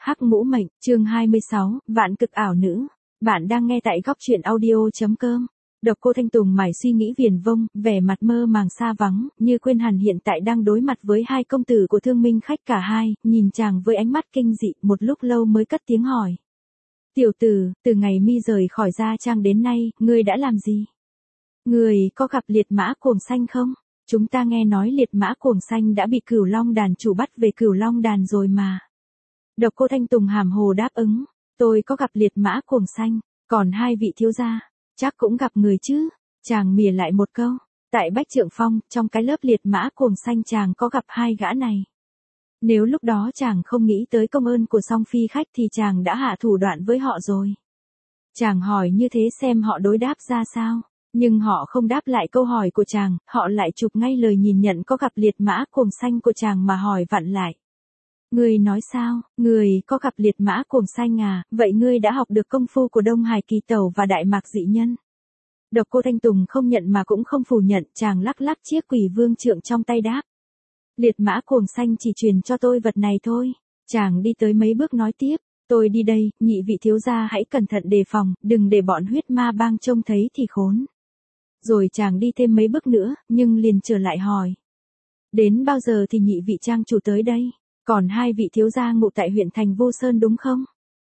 Hắc Ngũ Mệnh, chương 26, Vạn Cực Ảo Nữ. Bạn đang nghe tại góc truyện audio.com. Độc Cô Thanh Tùng mải suy nghĩ viển vông, vẻ mặt mơ màng xa vắng, như quên hẳn hiện tại đang đối mặt với hai công tử của Thương Minh Khách cả hai, nhìn chàng với ánh mắt kinh dị, một lúc lâu mới cất tiếng hỏi. Tiểu tử, từ ngày mi rời khỏi Gia Trang đến nay, ngươi đã làm gì? Ngươi có gặp liệt mã cuồng xanh không? Chúng ta nghe nói liệt mã cuồng xanh đã bị Cửu Long đàn chủ bắt về Cửu Long đàn rồi mà. Độc Cô Thanh Tùng hàm hồ đáp ứng, tôi có gặp liệt mã cuồng xanh, còn hai vị thiếu gia, chắc cũng gặp người chứ. Chàng mỉa lại một câu, tại Bách Trượng Phong, trong cái lớp liệt mã cuồng xanh chàng có gặp hai gã này. Nếu lúc đó chàng không nghĩ tới công ơn của Song Phi Khách thì chàng đã hạ thủ đoạn với họ rồi. Chàng hỏi như thế xem họ đối đáp ra sao, nhưng họ không đáp lại câu hỏi của chàng, họ lại chụp ngay lời nhìn nhận có gặp liệt mã cuồng xanh của chàng mà hỏi vặn lại. Ngươi nói sao, ngươi có gặp liệt mã cuồng xanh à, vậy ngươi đã học được công phu của Đông Hải Kỳ Tẩu và Đại Mạc Dị Nhân. Độc Cô Thanh Tùng không nhận mà cũng không phủ nhận, chàng lắc lắc chiếc Quỷ Vương trượng trong tay đáp. Liệt mã cuồng xanh chỉ truyền cho tôi vật này thôi. Chàng đi tới mấy bước nói tiếp, tôi đi đây, nhị vị thiếu gia hãy cẩn thận đề phòng, đừng để bọn huyết ma bang trông thấy thì khốn. Rồi chàng đi thêm mấy bước nữa, nhưng liền trở lại hỏi. Đến bao giờ thì nhị vị trang chủ tới đây? Còn hai vị thiếu gia ngụ tại huyện thành Vô Sơn đúng không?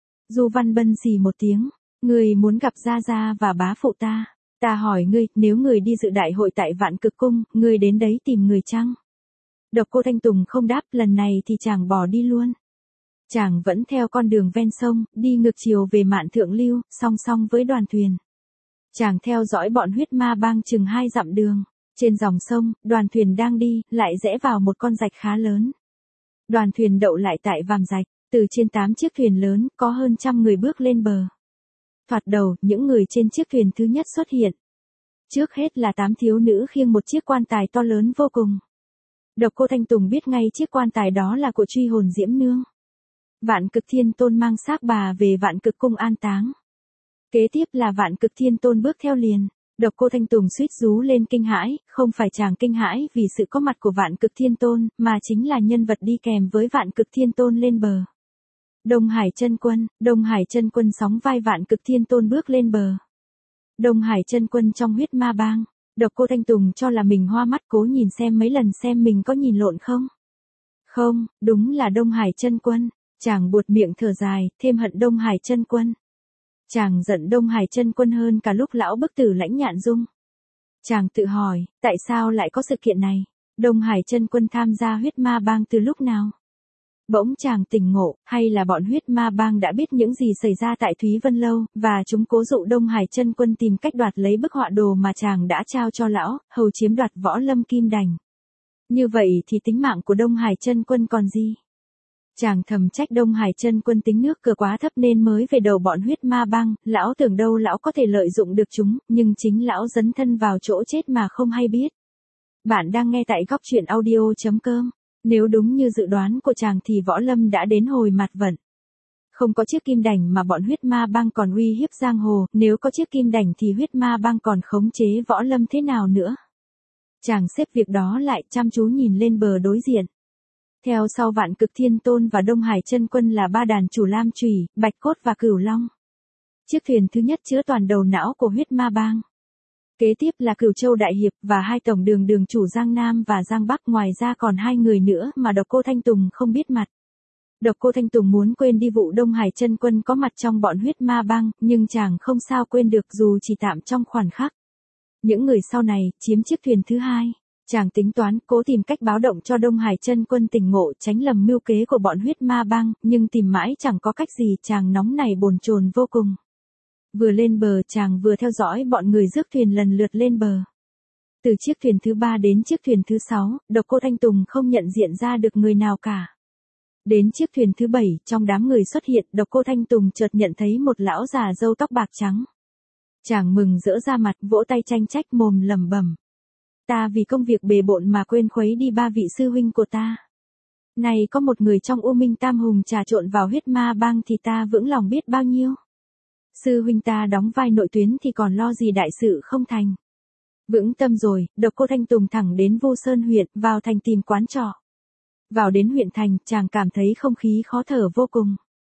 Du Văn Bân xì một tiếng, ngươi muốn gặp gia gia và bá phụ ta. Ta hỏi ngươi, nếu ngươi đi dự đại hội tại Vạn Cực Cung, ngươi đến đấy tìm người chăng? Độc Cô Thanh Tùng không đáp, lần này thì chàng bỏ đi luôn. Chàng vẫn theo con đường ven sông, đi ngược chiều về Mạn Thượng Lưu, song song với đoàn thuyền. Chàng theo dõi bọn huyết ma bang chừng 2 dặm đường. Trên dòng sông, đoàn thuyền đang đi, lại rẽ vào một con rạch khá lớn. Đoàn thuyền đậu lại tại vàm rạch, từ trên 8 chiếc thuyền lớn, có hơn 100 người bước lên bờ. Thoạt đầu, những người trên chiếc thuyền thứ nhất xuất hiện. Trước hết là 8 thiếu nữ khiêng một chiếc quan tài to lớn vô cùng. Độc Cô Thanh Tùng biết ngay chiếc quan tài đó là của Truy Hồn Diễm Nương. Vạn Cực Thiên Tôn mang xác bà về Vạn Cực Cung an táng. Kế tiếp là Vạn Cực Thiên Tôn bước theo liền. Độc Cô Thanh Tùng suýt rú lên kinh hãi, không phải chàng kinh hãi vì sự có mặt của Vạn Cực Thiên Tôn, mà chính là nhân vật đi kèm với Vạn Cực Thiên Tôn lên bờ. Đông Hải Chân Quân sóng vai Vạn Cực Thiên Tôn bước lên bờ. Đông Hải Chân Quân trong huyết ma bang. Độc Cô Thanh Tùng cho là mình hoa mắt, cố nhìn xem mấy lần xem mình có nhìn lộn không. Không, đúng là Đông Hải Chân Quân. Chàng buột miệng thở dài, thêm hận Đông Hải Chân Quân. Chàng giận Đông Hải Chân Quân hơn cả lúc lão bức tử Lãnh Nhạn Dung. Chàng tự hỏi, tại sao lại có sự kiện này? Đông Hải Chân Quân tham gia huyết ma bang từ lúc nào? Bỗng chàng tỉnh ngộ, hay là bọn huyết ma bang đã biết những gì xảy ra tại Thúy Vân Lâu, và chúng cố dụ Đông Hải Chân Quân tìm cách đoạt lấy bức họa đồ mà chàng đã trao cho lão, hầu chiếm đoạt Võ Lâm Kim Đành. Như vậy thì tính mạng của Đông Hải Chân Quân còn gì? Chàng thầm trách Đông Hải Chân Quân tính nước cờ quá thấp nên mới về đầu bọn huyết ma bang, lão tưởng đâu lão có thể lợi dụng được chúng, nhưng chính lão dấn thân vào chỗ chết mà không hay biết. Bạn đang nghe tại góc truyện audio.com. Nếu đúng như dự đoán của chàng thì Võ Lâm đã đến hồi mặt vận. Không có chiếc kim đành mà bọn huyết ma bang còn uy hiếp giang hồ, nếu có chiếc kim đành thì huyết ma bang còn khống chế Võ Lâm thế nào nữa? Chàng xếp việc đó lại, chăm chú nhìn lên bờ đối diện. Theo sau Vạn Cực Thiên Tôn và Đông Hải Chân Quân là 3 đàn chủ Lam Chủy, Bạch Cốt và Cửu Long. Chiếc thuyền thứ nhất chứa toàn đầu não của huyết ma bang. Kế tiếp là Cửu Châu Đại Hiệp và 2 tổng đường chủ Giang Nam và Giang Bắc, ngoài ra còn 2 người nữa mà Độc Cô Thanh Tùng không biết mặt. Độc Cô Thanh Tùng muốn quên đi vụ Đông Hải Chân Quân có mặt trong bọn huyết ma bang, nhưng chàng không sao quên được dù chỉ tạm trong khoảnh khắc. Những người sau này chiếm chiếc thuyền thứ hai. Chàng tính toán, cố tìm cách báo động cho Đông Hải Chân Quân tỉnh ngộ, tránh lầm mưu kế của bọn huyết ma bang, nhưng tìm mãi chẳng có cách gì, chàng nóng này bồn chồn vô cùng. Vừa lên bờ chàng vừa theo dõi bọn người rước thuyền lần lượt lên bờ. Từ chiếc thuyền thứ 3 đến chiếc thuyền thứ 6, Độc Cô Thanh Tùng không nhận diện ra được người nào cả. Đến chiếc thuyền thứ 7, trong đám người xuất hiện, Độc Cô Thanh Tùng chợt nhận thấy một lão già râu tóc bạc trắng. Chàng mừng rỡ ra mặt, vỗ tay tranh trách mồm lẩm bẩm. Ta vì công việc bề bộn mà quên khuấy đi 3 vị sư huynh của ta. Này có một người trong U Minh Tam Hùng trà trộn vào huyết ma bang thì ta vững lòng biết bao nhiêu. Sư huynh ta đóng vai nội tuyến thì còn lo gì đại sự không thành. Vững tâm rồi, Độc Cô Thanh Tùng thẳng đến Vô Sơn huyện, vào thành tìm quán trọ. Vào đến huyện thành, chàng cảm thấy không khí khó thở vô cùng.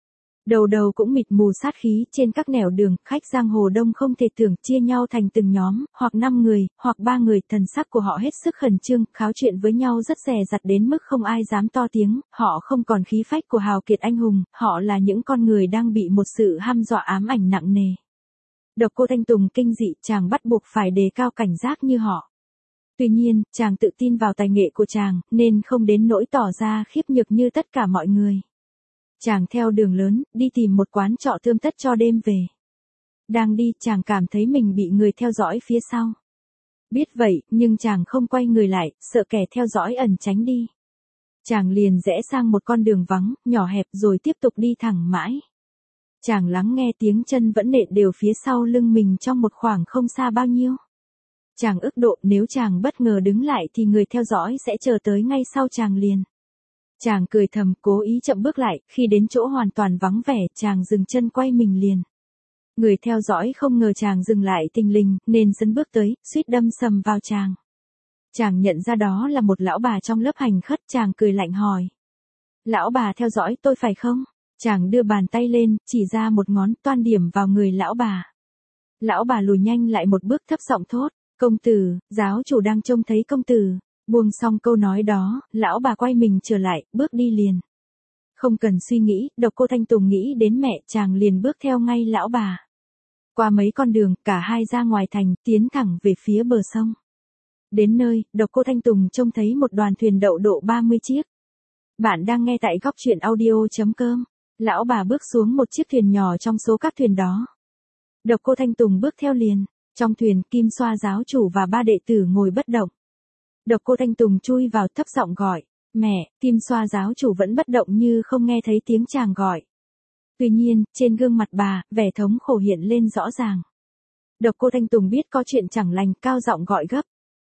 Đầu đầu cũng mịt mù sát khí, trên các nẻo đường, khách giang hồ đông không thể tưởng, chia nhau thành từng nhóm, hoặc 5 người, hoặc 3 người, thần sắc của họ hết sức khẩn trương, kháo chuyện với nhau rất dè dặt đến mức không ai dám to tiếng, họ không còn khí phách của hào kiệt anh hùng, họ là những con người đang bị một sự hăm dọa ám ảnh nặng nề. Độc Cô Thanh Tùng kinh dị, chàng bắt buộc phải đề cao cảnh giác như họ. Tuy nhiên, chàng tự tin vào tài nghệ của chàng, nên không đến nỗi tỏ ra khiếp nhược như tất cả mọi người. Chàng theo đường lớn, đi tìm một quán trọ tươm tất cho đêm về. Đang đi, chàng cảm thấy mình bị người theo dõi phía sau. Biết vậy, nhưng chàng không quay người lại, sợ kẻ theo dõi ẩn tránh đi. Chàng liền rẽ sang một con đường vắng, nhỏ hẹp rồi tiếp tục đi thẳng mãi. Chàng lắng nghe tiếng chân vẫn nện đều phía sau lưng mình trong một khoảng không xa bao nhiêu. Chàng ức độ nếu chàng bất ngờ đứng lại thì người theo dõi sẽ chờ tới ngay sau chàng liền. Chàng cười thầm, cố ý chậm bước lại, khi đến chỗ hoàn toàn vắng vẻ, chàng dừng chân quay mình liền. Người theo dõi không ngờ chàng dừng lại thình lình, nên sấn bước tới, suýt đâm sầm vào chàng. Chàng nhận ra đó là một lão bà trong lớp hành khất, chàng cười lạnh hỏi. Lão bà theo dõi tôi phải không? Chàng đưa bàn tay lên, chỉ ra một ngón, toan điểm vào người lão bà. Lão bà lùi nhanh lại một bước, thấp giọng thốt, công tử, giáo chủ đang trông thấy công tử. Buông xong câu nói đó, lão bà quay mình trở lại, bước đi liền. Không cần suy nghĩ, Độc Cô Thanh Tùng nghĩ đến mẹ, chàng liền bước theo ngay lão bà. Qua mấy con đường, cả hai ra ngoài thành, tiến thẳng về phía bờ sông. Đến nơi, Độc Cô Thanh Tùng trông thấy một đoàn thuyền đậu độ 30 chiếc. Bạn đang nghe tại góc truyện audio.com. Lão bà bước xuống một chiếc thuyền nhỏ trong số các thuyền đó. Độc Cô Thanh Tùng bước theo liền. Trong thuyền, Kim Xoa giáo chủ và 3 đệ tử ngồi bất động. Độc Cô Thanh Tùng chui vào, thấp giọng gọi, mẹ. Kim Xoa giáo chủ vẫn bất động như không nghe thấy tiếng chàng gọi. Tuy nhiên, trên gương mặt bà, vẻ thống khổ hiện lên rõ ràng. Độc Cô Thanh Tùng biết có chuyện chẳng lành, cao giọng gọi gấp.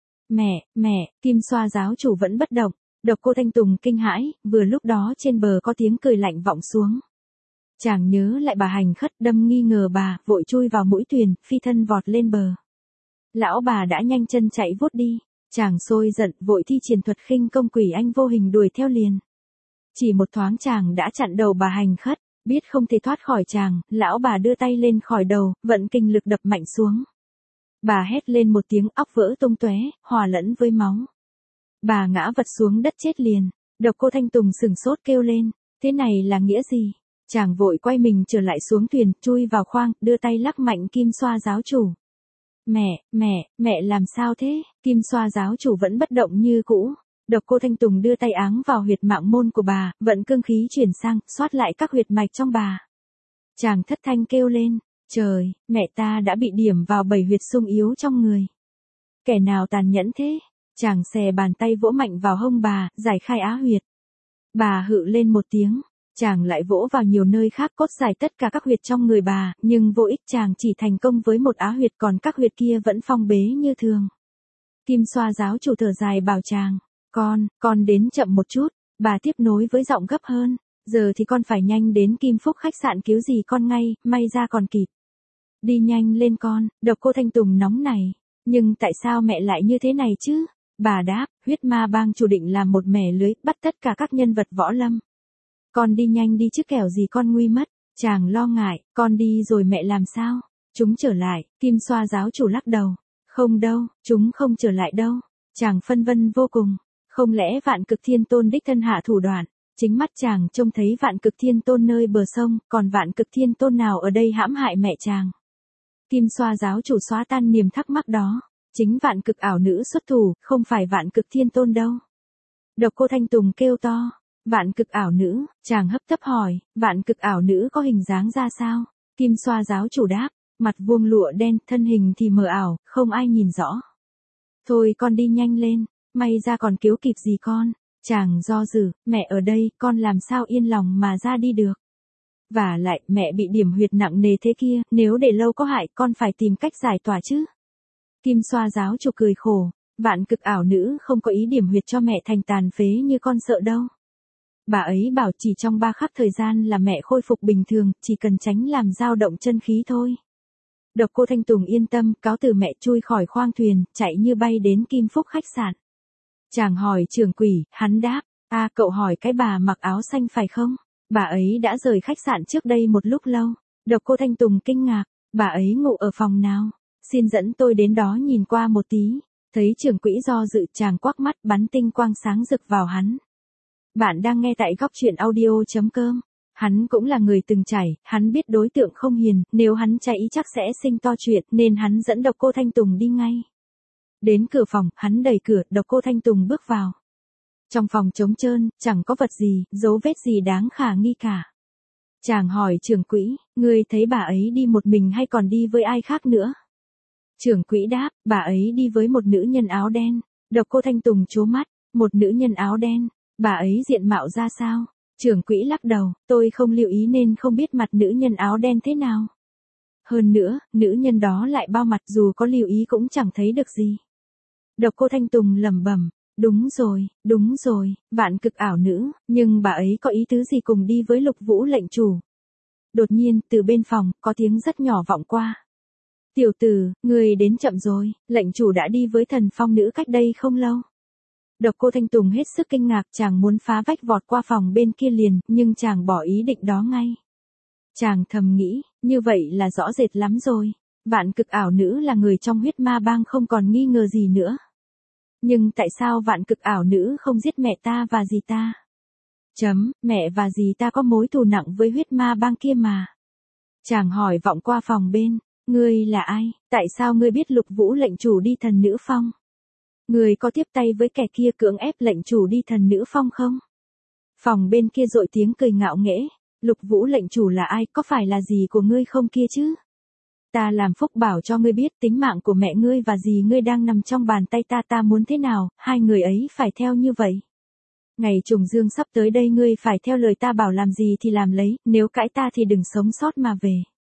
Mẹ, Kim Xoa giáo chủ vẫn bất động. Độc Cô Thanh Tùng kinh hãi, vừa lúc đó trên bờ có tiếng cười lạnh vọng xuống. Chàng nhớ lại bà hành khất, đâm nghi ngờ bà, vội chui vào mũi thuyền, phi thân vọt lên bờ. Lão bà đã nhanh chân chạy vút đi. Chàng sôi giận, vội thi triển thuật khinh công quỷ anh vô hình đuổi theo liền. Chỉ một thoáng chàng đã chặn đầu bà hành khất, biết không thể thoát khỏi chàng, lão bà đưa tay lên khỏi đầu, vận kinh lực đập mạnh xuống. Bà hét lên một tiếng, óc vỡ tung tóe, hòa lẫn với máu. Bà ngã vật xuống đất chết liền. Độc Cô Thanh Tùng sửng sốt kêu lên, thế này là nghĩa gì? Chàng vội quay mình trở lại xuống thuyền, chui vào khoang, đưa tay lắc mạnh Kim Xoa giáo chủ. Mẹ làm sao thế? Kim Xoa giáo chủ vẫn bất động như cũ. Độc Cô Thanh Tùng đưa tay áng vào huyệt mạng môn của bà, vận cương khí chuyển sang, xoát lại các huyệt mạch trong bà. Chàng thất thanh kêu lên, trời, mẹ ta đã bị điểm vào 7 huyệt xung yếu trong người. Kẻ nào tàn nhẫn thế? Chàng xè bàn tay vỗ mạnh vào hông bà, giải khai á huyệt. Bà hự lên một tiếng. Chàng lại vỗ vào nhiều nơi khác, cốt giải tất cả các huyệt trong người bà, nhưng vô ích, chàng chỉ thành công với một á huyệt, còn các huyệt kia vẫn phong bế như thường. Kim Xoa giáo chủ thở dài bảo chàng, con đến chậm một chút. Bà tiếp nối với giọng gấp hơn, giờ thì con phải nhanh đến Kim Phúc khách sạn cứu gì con ngay, may ra còn kịp. Đi nhanh lên con. Độc Cô Thanh Tùng nóng này, nhưng tại sao mẹ lại như thế này chứ? Bà đáp, huyết ma bang chủ định làm một mẻ lưới, bắt tất cả các nhân vật võ lâm. Con đi nhanh đi chứ kẻo gì con nguy mất. Chàng lo ngại, con đi rồi mẹ làm sao? Chúng trở lại. Kim Xoa giáo chủ lắc đầu. Không đâu, chúng không trở lại đâu. Chàng phân vân vô cùng. Không lẽ Vạn Cực Thiên Tôn đích thân hạ thủ đoạn? Chính mắt chàng trông thấy Vạn Cực Thiên Tôn nơi bờ sông, còn Vạn Cực Thiên Tôn nào ở đây hãm hại mẹ chàng? Kim Xoa giáo chủ xóa tan niềm thắc mắc đó. Chính Vạn Cực ảo nữ xuất thủ, không phải Vạn Cực Thiên Tôn đâu. Độc Cô Thanh Tùng kêu to. Vạn Cực ảo nữ, chàng hấp tấp hỏi, Vạn Cực ảo nữ có hình dáng ra sao? Kim Xoa giáo chủ đáp, mặt vuông lụa đen, thân hình thì mờ ảo, không ai nhìn rõ. Thôi con đi nhanh lên, may ra còn cứu kịp gì con. Chàng do dự, mẹ ở đây, con làm sao yên lòng mà ra đi được. Và lại, mẹ bị điểm huyệt nặng nề thế kia, nếu để lâu có hại, con phải tìm cách giải tỏa chứ. Kim Xoa giáo chủ cười khổ, Vạn Cực ảo nữ không có ý điểm huyệt cho mẹ thành tàn phế như con sợ đâu. Bà ấy bảo chỉ trong 3 khắc thời gian là mẹ khôi phục bình thường, chỉ cần tránh làm dao động chân khí thôi. Độc Cô Thanh Tùng yên tâm, cáo từ mẹ chui khỏi khoang thuyền, chạy như bay đến Kim Phúc khách sạn. Chàng hỏi trưởng quỷ, hắn đáp, cậu hỏi cái bà mặc áo xanh phải không? Bà ấy đã rời khách sạn trước đây một lúc lâu. Độc Cô Thanh Tùng kinh ngạc, bà ấy ngủ ở phòng nào? Xin dẫn tôi đến đó nhìn qua một tí. Thấy trưởng quỹ do dự, chàng quắc mắt bắn tinh quang sáng rực vào hắn. Bạn đang nghe tại góc truyện audio.com. Hắn cũng là người từng trải, hắn biết đối tượng không hiền, nếu hắn chạy ý chắc sẽ sinh to chuyện, nên hắn dẫn Độc Cô Thanh Tùng đi ngay. Đến cửa phòng, hắn đẩy cửa, Độc Cô Thanh Tùng bước vào. Trong phòng trống trơn, chẳng có vật gì, dấu vết gì đáng khả nghi cả. Chàng hỏi trưởng quỹ, ngươi thấy bà ấy đi một mình hay còn đi với ai khác nữa? Trưởng quỹ đáp, bà ấy đi với một nữ nhân áo đen. Độc Cô Thanh Tùng trố mắt, một nữ nhân áo đen, bà ấy diện mạo ra sao? Trưởng quỹ lắc đầu, tôi không lưu ý nên không biết mặt nữ nhân áo đen thế nào. Hơn nữa, nữ nhân đó lại bao mặt, dù có lưu ý cũng chẳng thấy được gì. Độc Cô Thanh Tùng lẩm bẩm, đúng rồi, vạn cực ảo nữ, nhưng bà ấy có ý tứ gì cùng đi với Lục Vũ lệnh chủ? Đột nhiên, từ bên phòng, có tiếng rất nhỏ vọng qua. Tiểu tử, người đến chậm rồi, lệnh chủ đã đi với Thần Phong nữ cách đây không lâu. Độc Cô Thanh Tùng hết sức kinh ngạc, chàng muốn phá vách vọt qua phòng bên kia liền, nhưng chàng bỏ ý định đó ngay. Chàng thầm nghĩ, như vậy là rõ rệt lắm rồi. Vạn cực ảo nữ là người trong huyết ma bang, không còn nghi ngờ gì nữa. Nhưng tại sao vạn cực ảo nữ không giết mẹ ta và dì ta? Mẹ và dì ta có mối thù nặng với huyết ma bang kia mà. Chàng hỏi vọng qua phòng bên, ngươi là ai, tại sao ngươi biết Lục Vũ lệnh chủ đi Thần Nữ Phong? Ngươi có tiếp tay với kẻ kia cưỡng ép lệnh chủ đi Thần Nữ Phong không? Phòng bên kia dội tiếng cười ngạo nghễ, Lục Vũ lệnh chủ là ai, có phải là dì của ngươi không kia chứ? Ta làm phúc bảo cho ngươi biết tính mạng của mẹ ngươi và dì ngươi đang nằm trong bàn tay ta, ta muốn thế nào, hai người ấy phải theo như vậy. Ngày trùng dương sắp tới đây, ngươi phải theo lời ta bảo làm gì thì làm lấy, nếu cãi ta thì đừng sống sót mà về.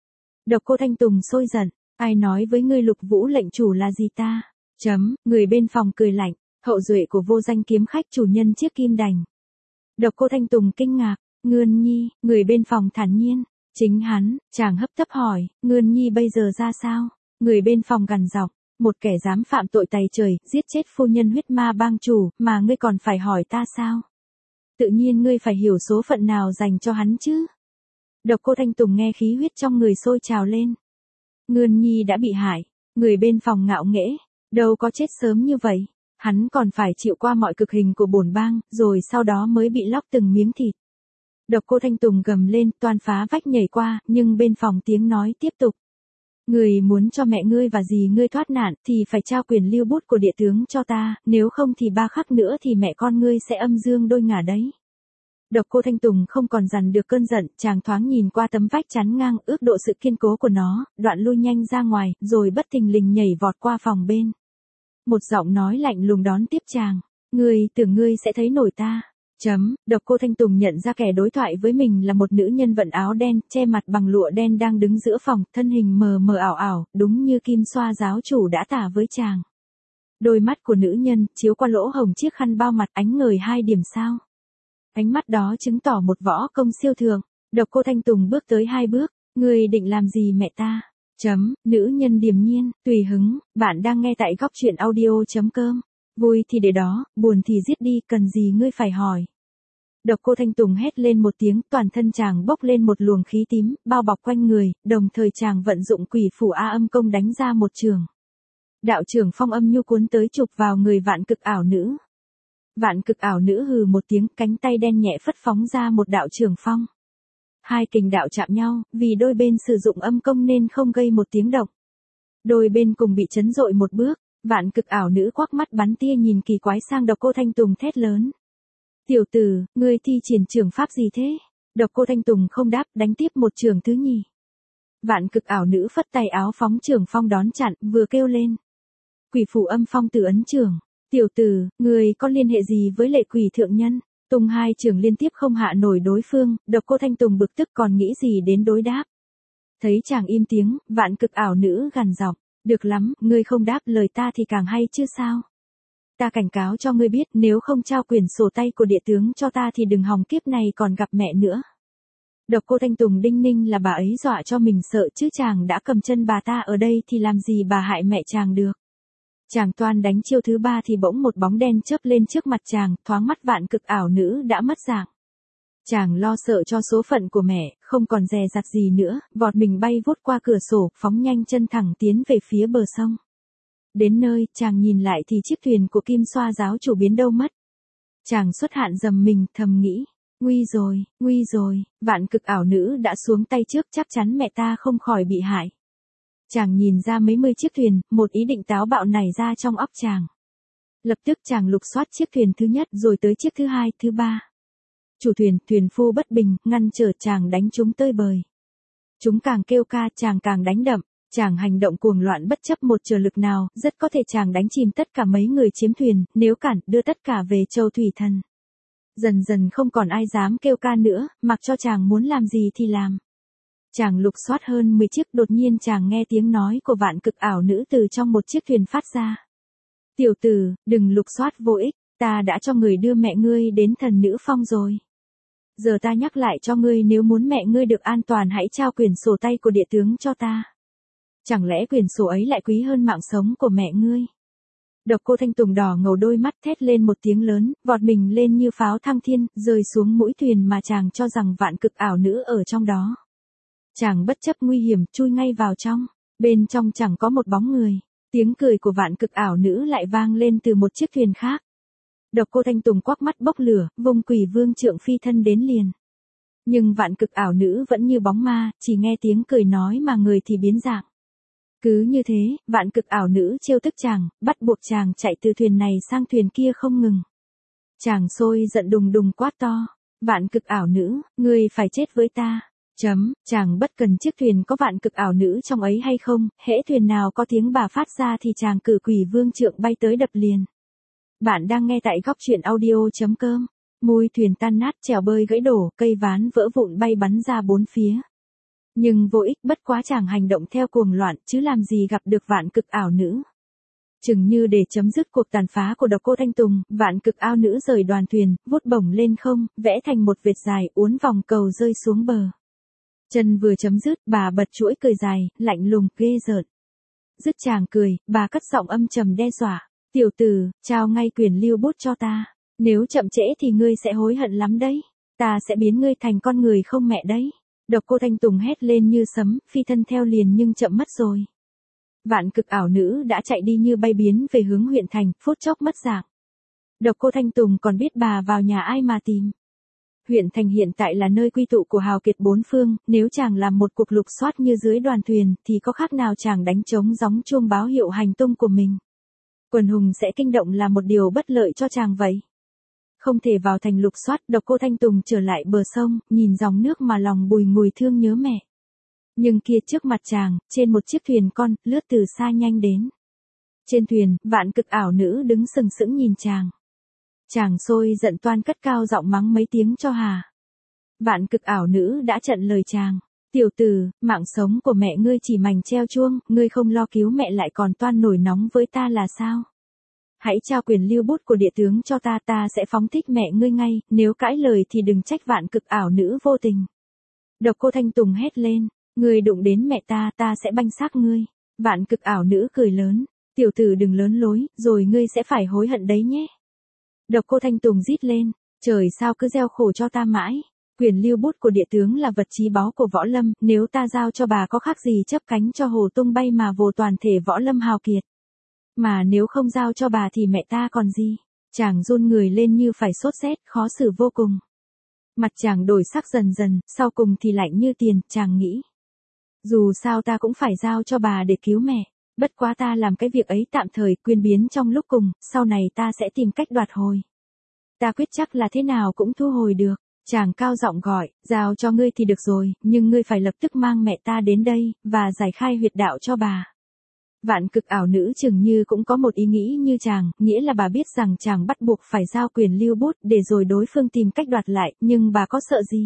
Độc Cô Thanh Tùng sôi giận, ai nói với ngươi Lục Vũ lệnh chủ là gì ta? Người bên phòng cười lạnh, hậu duệ của vô danh kiếm khách chủ nhân chiếc kim đành. Độc Cô Thanh Tùng kinh ngạc, Ngươn Nhi, người bên phòng thản nhiên. Chính hắn, chàng hấp tấp hỏi, Ngươn Nhi bây giờ ra sao? Người bên phòng gằn giọng, một kẻ dám phạm tội tày trời, giết chết phu nhân huyết ma bang chủ, mà ngươi còn phải hỏi ta sao? Tự nhiên ngươi phải hiểu số phận nào dành cho hắn chứ? Độc Cô Thanh Tùng nghe khí huyết trong người sôi trào lên. Ngươn Nhi đã bị hại, người bên phòng ngạo nghễ, đâu có chết sớm như vậy, hắn còn phải chịu qua mọi cực hình của bổn bang, rồi sau đó mới bị lóc từng miếng thịt. Độc Cô Thanh Tùng gầm lên, toan phá vách nhảy qua, nhưng bên phòng tiếng nói tiếp tục. Người muốn cho mẹ ngươi và dì ngươi thoát nạn thì phải trao quyền lưu bút của địa tướng cho ta, nếu không thì 3 khắc nữa thì mẹ con ngươi sẽ âm dương đôi ngả đấy. Độc Cô Thanh Tùng không còn dằn được cơn giận, chàng thoáng nhìn qua tấm vách chắn ngang, ước độ sự kiên cố của nó, đoạn lui nhanh ra ngoài, rồi bất thình lình nhảy vọt qua phòng bên. Một giọng nói lạnh lùng đón tiếp chàng, ngươi tưởng ngươi sẽ thấy nổi ta? Độc Cô Thanh Tùng nhận ra kẻ đối thoại với mình là một nữ nhân vận áo đen, che mặt bằng lụa đen đang đứng giữa phòng, thân hình mờ mờ ảo ảo, đúng như Kim Xoa giáo chủ đã tả với chàng. Đôi mắt của nữ nhân chiếu qua lỗ hổng chiếc khăn bao mặt, ánh ngời 2 điểm sao. Ánh mắt đó chứng tỏ một võ công siêu thường. Độc Cô Thanh Tùng bước tới 2 bước, ngươi định làm gì mẹ ta? Nữ nhân điềm nhiên, tùy hứng, bạn đang nghe tại góc truyện audio.com. Vui thì để đó, buồn thì giết đi, cần gì ngươi phải hỏi. Độc Cô Thanh Tùng hét lên một tiếng, toàn thân chàng bốc lên một luồng khí tím, bao bọc quanh người, đồng thời chàng vận dụng quỷ phủ A âm công đánh ra một trường. Đạo trưởng phong âm nhu cuốn tới chụp vào người vạn cực ảo nữ. Vạn cực ảo nữ hừ một tiếng, cánh tay đen nhẹ phất phóng ra một đạo trường phong. Hai kình đạo chạm nhau, vì đôi bên sử dụng âm công nên không gây một tiếng động. Đôi bên cùng bị chấn dội một bước, vạn cực ảo nữ quắc mắt bắn tia nhìn kỳ quái sang Độc Cô Thanh Tùng thét lớn. Tiểu tử, ngươi thi triển trường pháp gì thế? Độc Cô Thanh Tùng không đáp, đánh tiếp một trường thứ nhì. Vạn cực ảo nữ phất tay áo phóng trường phong đón chặn, vừa kêu lên. Quỷ phủ âm phong từ ấn trường. Tiểu tử, ngươi có liên hệ gì với lệ quỷ thượng nhân? Tung 2 trường liên tiếp không hạ nổi đối phương, Độc Cô Thanh Tùng bực tức còn nghĩ gì đến đối đáp. Thấy chàng im tiếng, vạn cực ảo nữ gằn giọng, được lắm, ngươi không đáp lời ta thì càng hay chứ sao? Ta cảnh cáo cho ngươi biết, nếu không trao quyền sổ tay của địa tướng cho ta thì đừng hòng kiếp này còn gặp mẹ nữa. Độc Cô Thanh Tùng đinh ninh là bà ấy dọa cho mình sợ chứ chàng đã cầm chân bà ta ở đây thì làm gì bà hại mẹ chàng được. Chàng toan đánh chiêu thứ 3 thì bỗng một bóng đen chớp lên trước mặt chàng, thoáng mắt vạn cực ảo nữ đã mất dạng. Chàng lo sợ cho số phận của mẹ, không còn dè dặt gì nữa, vọt mình bay vút qua cửa sổ, phóng nhanh chân thẳng tiến về phía bờ sông. Đến nơi, chàng nhìn lại thì chiếc thuyền của Kim Xoa giáo chủ biến đâu mất. Chàng xuất hạn dầm mình, thầm nghĩ, nguy rồi, vạn cực ảo nữ đã xuống tay trước, chắc chắn mẹ ta không khỏi bị hại. Chàng nhìn ra mấy mươi chiếc thuyền, một ý định táo bạo nảy ra trong óc chàng. Lập tức chàng lục soát chiếc thuyền thứ nhất rồi tới chiếc thứ hai, thứ ba. Chủ thuyền, thuyền phu bất bình, ngăn trở chàng đánh chúng tơi bời. Chúng càng kêu ca, chàng càng đánh đậm, chàng hành động cuồng loạn bất chấp một trở lực nào, rất có thể chàng đánh chìm tất cả mấy người chiếm thuyền, nếu cản, đưa tất cả về châu thủy thần. Dần dần không còn ai dám kêu ca nữa, mặc cho chàng muốn làm gì thì làm. Chàng lục soát hơn 10 chiếc, đột nhiên chàng nghe tiếng nói của vạn cực ảo nữ từ trong một chiếc thuyền phát ra. Tiểu tử, đừng lục soát vô ích, ta đã cho người đưa mẹ ngươi đến thần nữ phong rồi. Giờ ta nhắc lại cho ngươi, nếu muốn mẹ ngươi được an toàn hãy trao quyển sổ tay của địa tướng cho ta. Chẳng lẽ quyển sổ ấy lại quý hơn mạng sống của mẹ ngươi? Độc Cô Thanh Tùng đỏ ngầu đôi mắt, thét lên một tiếng lớn, vọt mình lên như pháo thăng thiên, rơi xuống mũi thuyền mà chàng cho rằng vạn cực ảo nữ ở trong đó. Chàng bất chấp nguy hiểm, chui ngay vào trong. Bên trong chẳng có một bóng người. Tiếng cười của vạn cực ảo nữ lại vang lên từ một chiếc thuyền khác. Độc Cô Thanh Tùng quắc mắt bốc lửa, vung Quỷ Vương trượng phi thân đến liền. Nhưng vạn cực ảo nữ vẫn như bóng ma, chỉ nghe tiếng cười nói mà người thì biến dạng. Cứ như thế, vạn cực ảo nữ trêu tức chàng, bắt buộc chàng chạy từ thuyền này sang thuyền kia không ngừng. Chàng sôi giận đùng đùng quát to, vạn cực ảo nữ, ngươi phải chết với ta. Chàng bất cần chiếc thuyền có vạn cực ảo nữ trong ấy hay không, hễ thuyền nào có tiếng bà phát ra thì chàng cử Quỷ Vương trượng bay tới đập liền. Bạn đang nghe tại góc truyện audio.com. Mui thuyền tan nát, chèo bơi gãy đổ, cây ván vỡ vụn bay bắn ra bốn phía. Nhưng vô ích, bất quá chàng hành động theo cuồng loạn, chứ làm gì gặp được vạn cực ảo nữ. Chừng như để chấm dứt cuộc tàn phá của Độc Cô Thanh Tùng, vạn cực ảo nữ rời đoàn thuyền, vút bổng lên không, vẽ thành một vệt dài, uốn vòng cầu rơi xuống bờ. Chân vừa chấm dứt, bà bật chuỗi cười dài, lạnh lùng, ghê rợn. Dứt chàng cười, bà cất giọng âm trầm đe dọa, tiểu tử, trao ngay quyền lưu bút cho ta, nếu chậm trễ thì ngươi sẽ hối hận lắm đấy, ta sẽ biến ngươi thành con người không mẹ đấy. Độc Cô Thanh Tùng hét lên như sấm, phi thân theo liền nhưng chậm mất rồi. Vạn cực ảo nữ đã chạy đi như bay biến về hướng huyện thành, phút chốc mất dạng. Độc Cô Thanh Tùng còn biết bà vào nhà ai mà tìm. Huyện thành hiện tại là nơi quy tụ của hào kiệt bốn phương, nếu chàng làm một cuộc lục soát như dưới đoàn thuyền thì có khác nào chàng đánh trống gióng chuông báo hiệu hành tung của mình. Quần hùng sẽ kinh động là một điều bất lợi cho chàng vậy. Không thể vào thành lục soát, Độc Cô Thanh Tùng trở lại bờ sông, nhìn dòng nước mà lòng bùi ngùi thương nhớ mẹ. Nhưng kia trước mặt chàng, trên một chiếc thuyền con, lướt từ xa nhanh đến. Trên thuyền, vạn cực ảo nữ đứng sừng sững nhìn chàng. Chàng sôi giận toan cất cao giọng mắng mấy tiếng cho hà. Vạn cực ảo nữ đã chặn lời chàng. Tiểu tử, mạng sống của mẹ ngươi chỉ mảnh treo chuông, ngươi không lo cứu mẹ lại còn toan nổi nóng với ta là sao? Hãy trao quyền lưu bút của địa tướng cho ta, ta sẽ phóng thích mẹ ngươi ngay, nếu cãi lời thì đừng trách vạn cực ảo nữ vô tình. Độc Cô Thanh Tùng hét lên, ngươi đụng đến mẹ ta, ta sẽ banh xác ngươi. Vạn cực ảo nữ cười lớn, tiểu tử đừng lớn lối, rồi ngươi sẽ phải hối hận đấy nhé. Độc Cô Thanh Tùng rít lên, trời sao cứ gieo khổ cho ta mãi. Quyền lưu bút của địa tướng là vật chí báu của võ lâm, nếu ta giao cho bà có khác gì chấp cánh cho hồ tung bay mà vồ toàn thể võ lâm hào kiệt. Mà nếu không giao cho bà thì mẹ ta còn gì? Chàng run người lên như phải sốt rét, khó xử vô cùng. Mặt chàng đổi sắc dần dần, sau cùng thì lạnh như tiền, chàng nghĩ. Dù sao ta cũng phải giao cho bà để cứu mẹ, bất quá ta làm cái việc ấy tạm thời, quyên biến trong lúc cùng, sau này ta sẽ tìm cách đoạt hồi. Ta quyết chắc là thế nào cũng thu hồi được. Chàng cao giọng gọi, giao cho ngươi thì được rồi, nhưng ngươi phải lập tức mang mẹ ta đến đây, và giải khai huyệt đạo cho bà. Vạn cực ảo nữ chừng như cũng có một ý nghĩ như chàng, nghĩa là bà biết rằng chàng bắt buộc phải giao quyền lưu bút để rồi đối phương tìm cách đoạt lại, nhưng bà có sợ gì?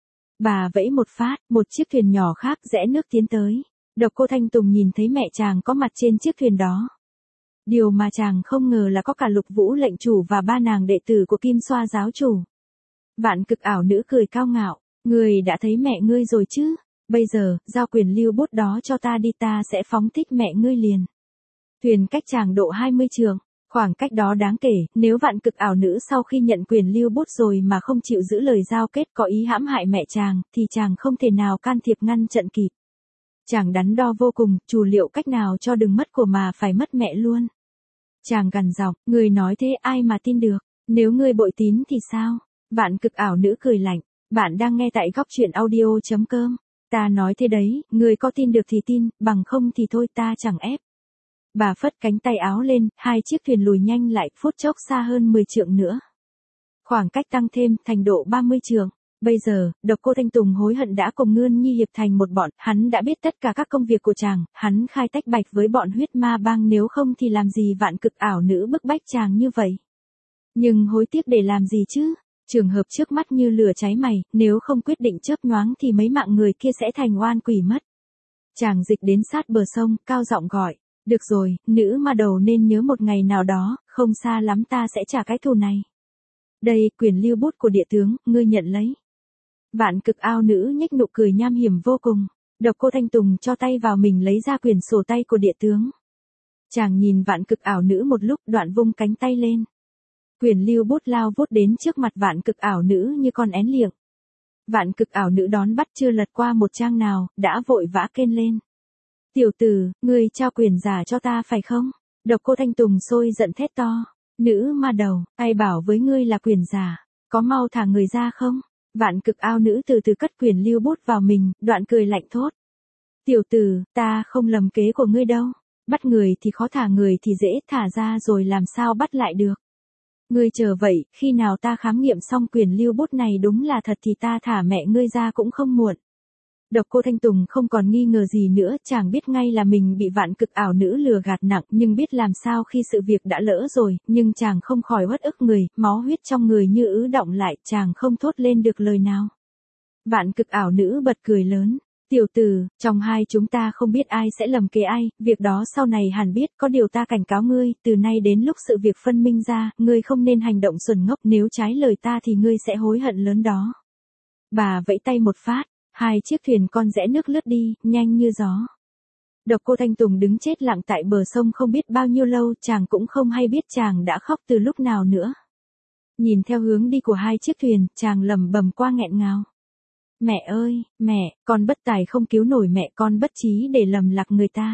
Bà vẫy một phát, một chiếc thuyền nhỏ khác rẽ nước tiến tới. Độc Cô Thanh Tùng nhìn thấy mẹ chàng có mặt trên chiếc thuyền đó. Điều mà chàng không ngờ là có cả Lục Vũ lệnh chủ và ba nàng đệ tử của Kim Xoa giáo chủ. Vạn cực ảo nữ cười cao ngạo, ngươi đã thấy mẹ ngươi rồi chứ? Bây giờ, giao quyền lưu bút đó cho ta đi, ta sẽ phóng thích mẹ ngươi liền. Thuyền cách chàng độ 20 trượng, Khoảng cách đó đáng kể, nếu vạn cực ảo nữ sau khi nhận quyền lưu bút rồi mà không chịu giữ lời giao kết có ý hãm hại mẹ chàng, thì chàng không thể nào can thiệp ngăn chặn kịp. Chàng đắn đo vô cùng, chủ liệu cách nào cho đừng mất của mà phải mất mẹ luôn. Chàng gằn giọng, người nói thế ai mà tin được, nếu ngươi bội tín thì sao? Vạn cực ảo nữ cười lạnh, bạn đang nghe tại góc truyện audio.com. Ta nói thế đấy, người có tin được thì tin, bằng không thì thôi ta chẳng ép. Bà phất cánh tay áo lên, hai chiếc thuyền lùi nhanh lại, phút chốc xa hơn 10 trượng nữa. Khoảng cách tăng thêm, thành độ 30 trượng. Bây giờ, Độc Cô Thanh Tùng hối hận đã cùng Ngươn Nhi hiệp thành một bọn, hắn đã biết tất cả các công việc của chàng, hắn khai tách bạch với bọn huyết ma bang, nếu không thì làm gì vạn cực ảo nữ bức bách chàng như vậy. Nhưng hối tiếc để làm gì chứ? Trường hợp trước mắt như lửa cháy mày, nếu không quyết định chớp nhoáng thì mấy mạng người kia sẽ thành oan quỷ mất. Chàng dịch đến sát bờ sông, cao giọng gọi, được rồi, nữ ma đầu nên nhớ một ngày nào đó, không xa lắm ta sẽ trả cái thù này. Đây, quyền lưu bút của địa tướng, ngươi nhận lấy. Vạn cực ao nữ nhếch nụ cười nham hiểm vô cùng. Độc Cô Thanh Tùng cho tay vào mình lấy ra quyển sổ tay của địa tướng. Chàng nhìn vạn cực ảo nữ một lúc, đoạn vung cánh tay lên. Quyền lưu bút lao vút đến trước mặt vạn cực ảo nữ như con én liệng. Vạn cực ảo nữ đón bắt chưa lật qua một trang nào, đã vội vã kêu lên. Tiểu tử, ngươi trao quyền giả cho ta phải không? Độc Cô Thanh Tùng sôi giận thét to. Nữ ma đầu, ai bảo với ngươi là quyền giả, có mau thả người ra không? Vạn cực ao nữ từ từ cất quyền lưu bút vào mình, đoạn cười lạnh thốt. Tiểu tử, ta không lầm kế của ngươi đâu. Bắt người thì khó, thả người thì dễ, thả ra rồi làm sao bắt lại được. Ngươi chờ vậy, khi nào ta khám nghiệm xong quyền lưu bút này đúng là thật thì ta thả mẹ ngươi ra cũng không muộn. Độc Cô Thanh Tùng không còn nghi ngờ gì nữa, chàng biết ngay là mình bị vạn cực ảo nữ lừa gạt nặng, nhưng biết làm sao khi sự việc đã lỡ rồi, nhưng chàng không khỏi uất ức người, máu huyết trong người như ứ đọng lại, chàng không thốt lên được lời nào. Vạn cực ảo nữ bật cười lớn, tiểu tử, trong hai chúng ta không biết ai sẽ lầm kế ai, việc đó sau này hẳn biết, có điều ta cảnh cáo ngươi, từ nay đến lúc sự việc phân minh ra, ngươi không nên hành động xuẩn ngốc, nếu trái lời ta thì ngươi sẽ hối hận lớn đó. Bà vẫy tay một phát. Hai chiếc thuyền con rẽ nước lướt đi, nhanh như gió. Độc Cô Thanh Tùng đứng chết lặng tại bờ sông không biết bao nhiêu lâu, chàng cũng không hay biết chàng đã khóc từ lúc nào nữa. Nhìn theo hướng đi của hai chiếc thuyền, chàng lẩm bẩm qua nghẹn ngào. Mẹ ơi, mẹ, con bất tài không cứu nổi mẹ, con bất trí để lầm lạc người ta.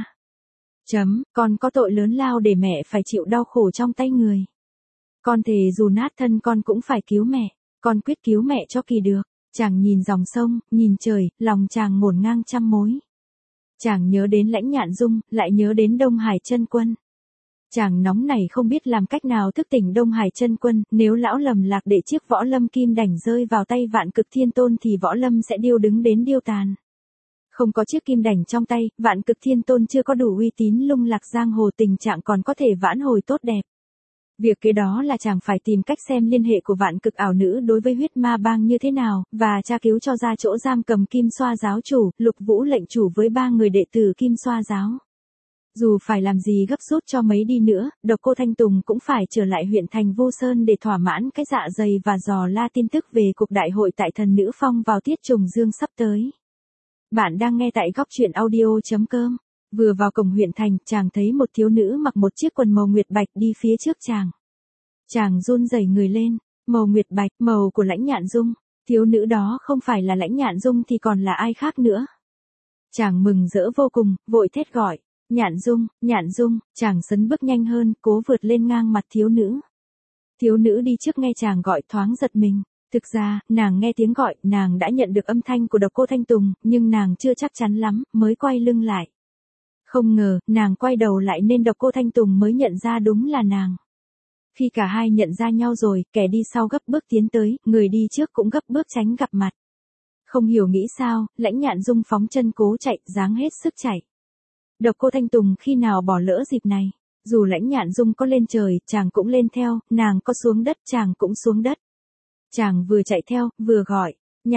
Con có tội lớn lao để mẹ phải chịu đau khổ trong tay người. Con thề dù nát thân con cũng phải cứu mẹ, con quyết cứu mẹ cho kỳ được. Chàng nhìn dòng sông, nhìn trời, lòng chàng ngổn ngang trăm mối. Chàng nhớ đến Lãnh Nhạn Dung, lại nhớ đến Đông Hải Chân Quân. Chàng nóng này không biết làm cách nào thức tỉnh Đông Hải Chân Quân, nếu lão lầm lạc để chiếc võ lâm kim đảnh rơi vào tay Vạn Cực Thiên Tôn thì võ lâm sẽ điêu đứng đến điêu tàn. Không có chiếc kim đảnh trong tay, Vạn Cực Thiên Tôn chưa có đủ uy tín lung lạc giang hồ, tình trạng còn có thể vãn hồi tốt đẹp. Việc kế đó là chàng phải tìm cách xem liên hệ của vạn cực ảo nữ đối với huyết ma bang như thế nào, và tra cứu cho ra chỗ giam cầm Kim Xoa giáo chủ, Lục Vũ lệnh chủ với 3 người đệ tử Kim Xoa giáo. Dù phải làm gì gấp rút cho mấy đi nữa, Độc Cô Thanh Tùng cũng phải trở lại huyện thành Vô Sơn để thỏa mãn cái dạ dày và dò la tin tức về cuộc đại hội tại Thần Nữ Phong vào tiết trùng dương sắp tới. Bạn đang nghe tại góc truyện audio.com. Vừa vào cổng huyện thành, chàng thấy một thiếu nữ mặc một chiếc quần màu nguyệt bạch đi phía trước chàng. Chàng run rẩy người lên, màu nguyệt bạch, màu của Lãnh Nhạn Dung. Thiếu nữ đó không phải là Lãnh Nhạn Dung thì còn là ai khác nữa. Chàng mừng rỡ vô cùng, vội thét gọi, Nhạn Dung, chàng sấn bước nhanh hơn, cố vượt lên ngang mặt thiếu nữ. Thiếu nữ đi trước nghe chàng gọi thoáng giật mình. Thực ra, nàng nghe tiếng gọi, nàng đã nhận được âm thanh của Độc Cô Thanh Tùng, nhưng nàng chưa chắc chắn lắm, mới quay lưng lại. Không ngờ, nàng quay đầu lại nên Độc Cô Thanh Tùng mới nhận ra đúng là nàng. Khi cả hai nhận ra nhau rồi, kẻ đi sau gấp bước tiến tới, người đi trước cũng gấp bước tránh gặp mặt. Không hiểu nghĩ sao, Lãnh Nhạn Dung phóng chân cố chạy, dáng hết sức chạy. Độc Cô Thanh Tùng khi nào bỏ lỡ dịp này, dù Lãnh Nhạn Dung có lên trời, chàng cũng lên theo, nàng có xuống đất, chàng cũng xuống đất. Chàng vừa chạy theo, vừa gọi,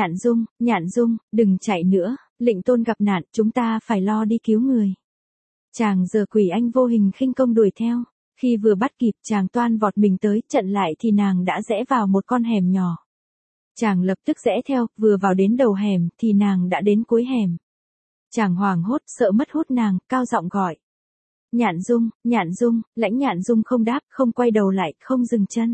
Nhạn Dung, đừng chạy nữa, Lệnh Tôn gặp nạn, chúng ta phải lo đi cứu người. Chàng giơ quỷ anh vô hình khinh công đuổi theo, khi vừa bắt kịp chàng toan vọt mình tới, chặn lại thì nàng đã rẽ vào một con hẻm nhỏ. Chàng lập tức rẽ theo, vừa vào đến đầu hẻm thì nàng đã đến cuối hẻm. Chàng hoảng hốt, sợ mất hút nàng, cao giọng gọi. Nhạn Dung, Lãnh Nhạn Dung không đáp, không quay đầu lại, không dừng chân.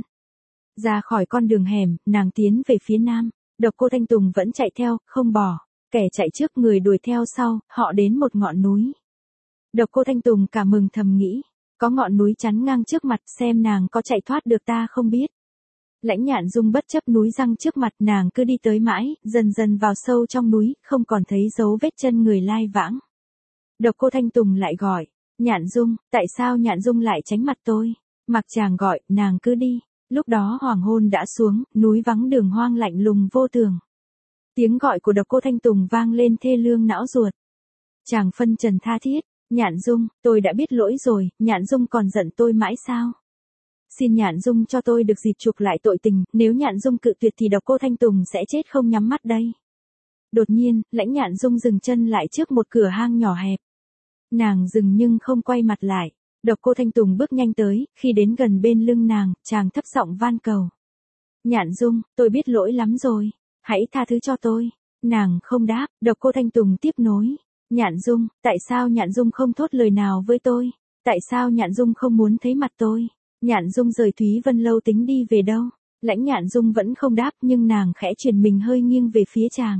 Ra khỏi con đường hẻm, nàng tiến về phía nam, Độc Cô Thanh Tùng vẫn chạy theo, không bỏ, kẻ chạy trước người đuổi theo sau, họ đến một ngọn núi. Độc Cô Thanh Tùng cả mừng thầm nghĩ, có ngọn núi chắn ngang trước mặt, xem nàng có chạy thoát được ta không biết. Lãnh Nhạn Dung bất chấp núi răng trước mặt, nàng cứ đi tới mãi, dần dần vào sâu trong núi, không còn thấy dấu vết chân người lai vãng. Độc Cô Thanh Tùng lại gọi, Nhạn Dung, tại sao Nhạn Dung lại tránh mặt tôi? Mặc chàng gọi, nàng cứ đi. Lúc đó hoàng hôn đã xuống, núi vắng đường hoang lạnh lùng vô tường. Tiếng gọi của Độc Cô Thanh Tùng vang lên thê lương não ruột. Chàng phân trần tha thiết, Nhạn Dung, tôi đã biết lỗi rồi, Nhạn Dung còn giận tôi mãi sao? Xin Nhạn Dung cho tôi được dịp chuộc lại tội tình, nếu Nhạn Dung cự tuyệt thì Độc Cô Thanh Tùng sẽ chết không nhắm mắt đây. Đột nhiên, Lãnh Nhạn Dung dừng chân lại trước một cửa hang nhỏ hẹp. Nàng dừng nhưng không quay mặt lại. Độc Cô Thanh Tùng bước nhanh tới, khi đến gần bên lưng nàng, chàng thấp giọng van cầu. Nhạn Dung, tôi biết lỗi lắm rồi, hãy tha thứ cho tôi. Nàng không đáp, Độc Cô Thanh Tùng tiếp nối. Nhạn Dung, tại sao Nhạn Dung không thốt lời nào với tôi? Tại sao Nhạn Dung không muốn thấy mặt tôi? Nhạn Dung rời Thúy Vân Lâu tính đi về đâu? Lãnh Nhạn Dung vẫn không đáp nhưng nàng khẽ chuyển mình hơi nghiêng về phía chàng.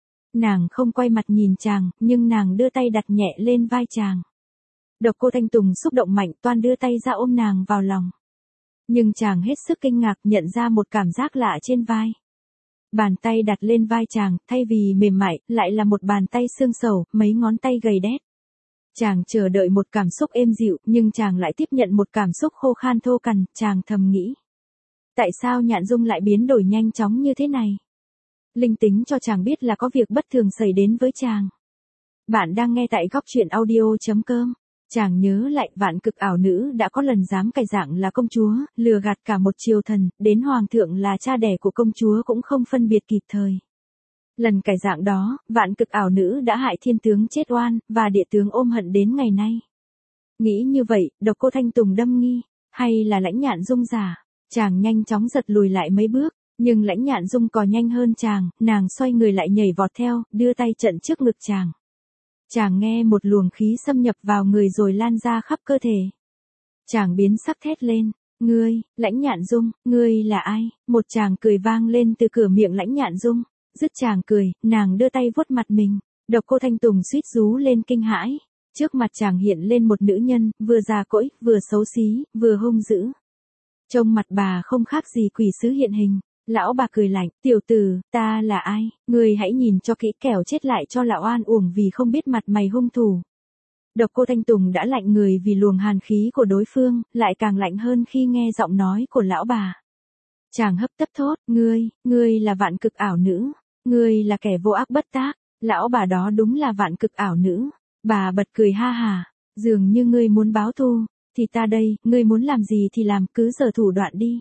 Nàng không quay mặt nhìn chàng, nhưng nàng đưa tay đặt nhẹ lên vai chàng. Độc Cô Thanh Tùng xúc động mạnh toan đưa tay ra ôm nàng vào lòng. Nhưng chàng hết sức kinh ngạc nhận ra một cảm giác lạ trên vai. Bàn tay đặt lên vai chàng, thay vì mềm mại, lại là một bàn tay xương sầu, mấy ngón tay gầy đét. Chàng chờ đợi một cảm xúc êm dịu, nhưng chàng lại tiếp nhận một cảm xúc khô khan thô cằn, chàng thầm nghĩ. Tại sao Nhạn Dung lại biến đổi nhanh chóng như thế này? Linh tính cho chàng biết là có việc bất thường xảy đến với chàng. Bạn đang nghe tại góc truyện audio.com. Chàng nhớ lại Vạn Cực ảo nữ đã có lần dám cài dạng là công chúa, lừa gạt cả một triều thần, đến hoàng thượng là cha đẻ của công chúa cũng không phân biệt kịp thời. Lần cài dạng đó, Vạn Cực ảo nữ đã hại thiên tướng chết oan, và địa tướng ôm hận đến ngày nay. Nghĩ như vậy, Độc Cô Thanh Tùng đâm nghi, hay là Lãnh Nhạn Dung giả? Chàng nhanh chóng giật lùi lại mấy bước, nhưng Lãnh Nhạn Dung còn nhanh hơn chàng, nàng xoay người lại nhảy vọt theo, đưa tay chặn trước ngực chàng. Chàng nghe một luồng khí xâm nhập vào người rồi lan ra khắp cơ thể. Chàng biến sắc thét lên, ngươi, Lãnh Nhạn Dung, ngươi là ai? Một chàng cười vang lên từ cửa miệng Lãnh Nhạn Dung. Dứt chàng cười, nàng đưa tay vuốt mặt mình. Độc Cô Thanh Tùng suýt rú lên kinh hãi. Trước mặt chàng hiện lên một nữ nhân, vừa già cỗi, vừa xấu xí, vừa hung dữ. Trông mặt bà không khác gì quỷ sứ hiện hình. Lão bà cười lạnh, tiểu tử, ta là ai? Ngươi hãy nhìn cho kỹ kẻo chết lại cho lão oan uổng vì không biết mặt mày hung thủ. Độc Cô Thanh Tùng đã lạnh người vì luồng hàn khí của đối phương, lại càng lạnh hơn khi nghe giọng nói của lão bà. Chàng hấp tấp thốt, ngươi là Vạn Cực ảo nữ, ngươi là kẻ vô ác bất tác, lão bà đó đúng là Vạn Cực ảo nữ. Bà bật cười ha hà, dường như ngươi muốn báo thù, thì ta đây, ngươi muốn làm gì thì làm, cứ giở thủ đoạn đi.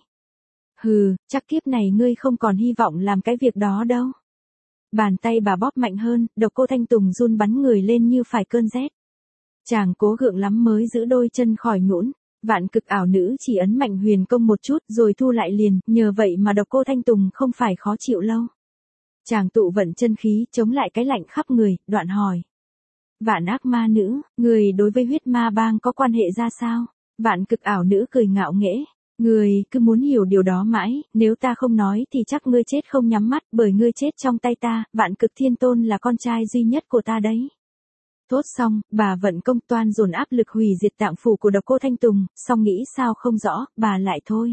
Hừ, chắc kiếp này ngươi không còn hy vọng làm cái việc đó đâu. Bàn tay bà bóp mạnh hơn, Độc Cô Thanh Tùng run bắn người lên như phải cơn rét. Chàng cố gượng lắm mới giữ đôi chân khỏi nhũn. Vạn Cực ảo nữ chỉ ấn mạnh huyền công một chút rồi thu lại liền, nhờ vậy mà Độc Cô Thanh Tùng không phải khó chịu lâu. Chàng tụ vận chân khí chống lại cái lạnh khắp người, đoạn hỏi. Vạn ác ma nữ, người đối với huyết ma bang có quan hệ ra sao? Vạn Cực ảo nữ cười ngạo nghễ. Ngươi cứ muốn hiểu điều đó mãi, nếu ta không nói thì chắc ngươi chết không nhắm mắt, bởi ngươi chết trong tay ta, Vạn Cực Thiên Tôn là con trai duy nhất của ta đấy. Thốt xong, bà vận công toan dồn áp lực hủy diệt tạng phủ của Độc Cô Thanh Tùng, song nghĩ sao không rõ, bà lại thôi.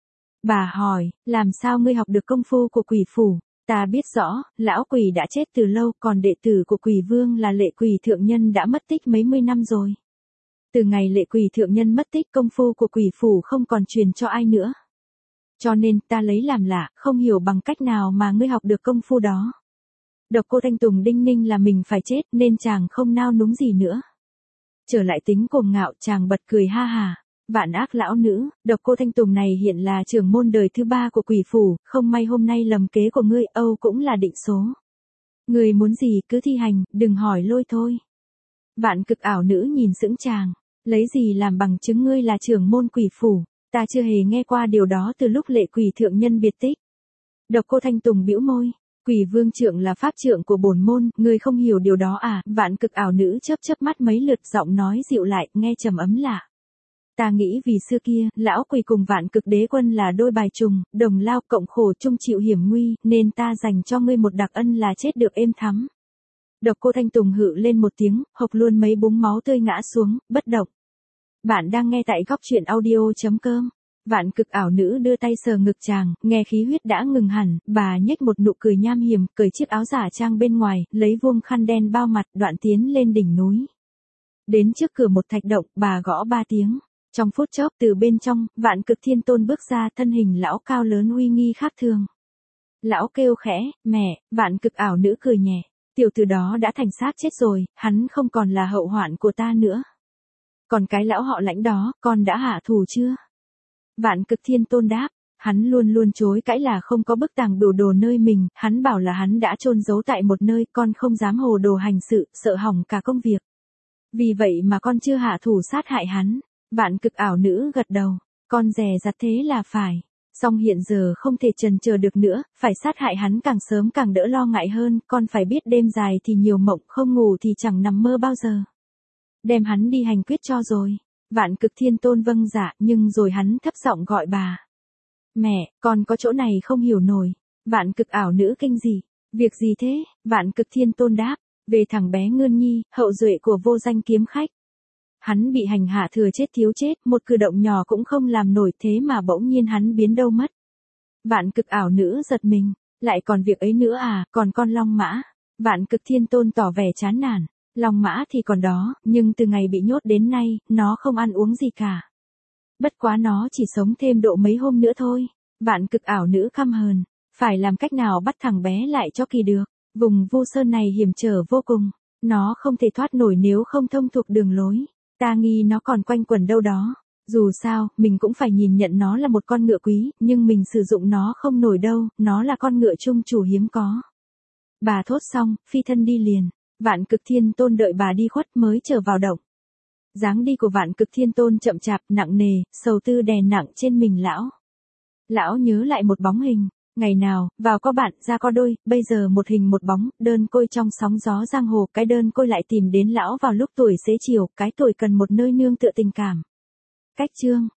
Bà hỏi, làm sao ngươi học được công phu của quỷ phủ? Ta biết rõ, lão quỷ đã chết từ lâu, còn đệ tử của quỷ vương là Lệ Quỷ thượng nhân đã mất tích mấy mươi năm rồi. Từ ngày Lệ Quỷ thượng nhân mất tích, công phu của quỷ phủ không còn truyền cho ai nữa. Cho nên ta lấy làm lạ, không hiểu bằng cách nào mà ngươi học được công phu đó. Độc Cô Thanh Tùng đinh ninh là mình phải chết nên chàng không nao núng gì nữa. Trở lại tính cuồng ngạo, chàng bật cười ha hà. Vạn ác lão nữ, Độc Cô Thanh Tùng này hiện là trưởng môn đời thứ 3 của quỷ phủ, không may hôm nay lầm kế của ngươi, Âu cũng là định số. Ngươi muốn gì cứ thi hành, đừng hỏi lôi thôi. Vạn Cực ảo nữ nhìn sững chàng, lấy gì làm bằng chứng ngươi là trưởng môn quỷ phủ, ta chưa hề nghe qua điều đó từ lúc Lệ Quỷ thượng nhân biệt tích. Độc Cô Thanh Tùng bĩu môi, Quỷ vương trượng là pháp trượng của bổn môn, ngươi không hiểu điều đó à? Vạn cực ảo nữ chớp chớp mắt mấy lượt, giọng nói dịu lại, nghe trầm ấm lạ. Ta nghĩ vì xưa kia, lão quỷ cùng vạn cực đế quân là đôi bài trùng, đồng lao cộng khổ chung chịu hiểm nguy, nên ta dành cho ngươi một đặc ân là chết được êm thắm. Độc Cô Thanh Tùng hự lên một tiếng, hộc luôn mấy búng máu tươi ngã xuống, bất động. Bạn đang nghe tại góc truyện audio.com. Vạn cực ảo nữ đưa tay sờ ngực chàng, nghe khí huyết đã ngừng hẳn, bà nhếch một nụ cười nham hiểm, cởi chiếc áo giả trang bên ngoài, lấy vuông khăn đen bao mặt, đoạn tiến lên đỉnh núi. Đến trước cửa một thạch động, bà gõ 3 tiếng. Trong phút chốc từ bên trong, Vạn Cực Thiên Tôn bước ra, thân hình lão cao lớn uy nghi khác thường. Lão kêu khẽ, mẹ. Vạn cực ảo nữ cười nhẹ. Tiểu tử đó đã thành xác chết rồi, hắn không còn là hậu hoạn của ta nữa. Còn cái lão họ Lãnh đó, con đã hạ thủ chưa? Vạn Cực Thiên Tôn đáp, hắn luôn luôn chối cãi là không có bức tàng biểu đồ nơi mình, hắn bảo là hắn đã chôn giấu tại một nơi, con không dám hồ đồ hành sự, sợ hỏng cả công việc. Vì vậy mà con chưa hạ thủ sát hại hắn. Vạn cực ảo nữ gật đầu, con dè dặt thế là phải. Song hiện giờ không thể chần chờ được nữa, phải sát hại hắn càng sớm càng đỡ lo ngại hơn, con phải biết đêm dài thì nhiều mộng, không ngủ thì chẳng nằm mơ bao giờ. Đem hắn đi hành quyết cho rồi. Vạn Cực Thiên Tôn vâng dạ, nhưng rồi hắn thấp giọng gọi bà. Mẹ, con có chỗ này không hiểu nổi. Vạn cực ảo nữ kinh dị. Việc gì thế? Vạn Cực Thiên Tôn đáp, về thằng bé Ngươn Nhi, hậu duệ của vô danh kiếm khách. Hắn bị hành hạ thừa chết thiếu chết, một cử động nhỏ cũng không làm nổi, thế mà bỗng nhiên hắn biến đâu mất. Vạn cực ảo nữ giật mình, lại còn việc ấy nữa à? Còn con Long Mã. Vạn Cực Thiên Tôn tỏ vẻ chán nản. Long Mã thì còn đó, nhưng từ ngày bị nhốt đến nay, nó không ăn uống gì cả. Bất quá nó chỉ sống thêm độ mấy hôm nữa thôi. Vạn cực ảo nữ căm hờn, phải làm cách nào bắt thằng bé lại cho kỳ được. Vùng Vu Sơn này hiểm trở vô cùng, nó không thể thoát nổi nếu không thông thuộc đường lối. Ta nghi nó còn quanh quẩn đâu đó. Dù sao, mình cũng phải nhìn nhận nó là một con ngựa quý, nhưng mình sử dụng nó không nổi đâu, nó là con ngựa trung chủ hiếm có. Bà thốt xong, phi thân đi liền. Vạn Cực Thiên Tôn đợi bà đi khuất mới trở vào động. Dáng đi của Vạn Cực Thiên Tôn chậm chạp, nặng nề, sầu tư đè nặng trên mình lão. Lão nhớ lại một bóng hình. Ngày nào, vào có bạn, ra có đôi, bây giờ một hình một bóng, đơn côi trong sóng gió giang hồ, cái đơn côi lại tìm đến lão vào lúc tuổi xế chiều, cái tuổi cần một nơi nương tựa tình cảm. Cách chương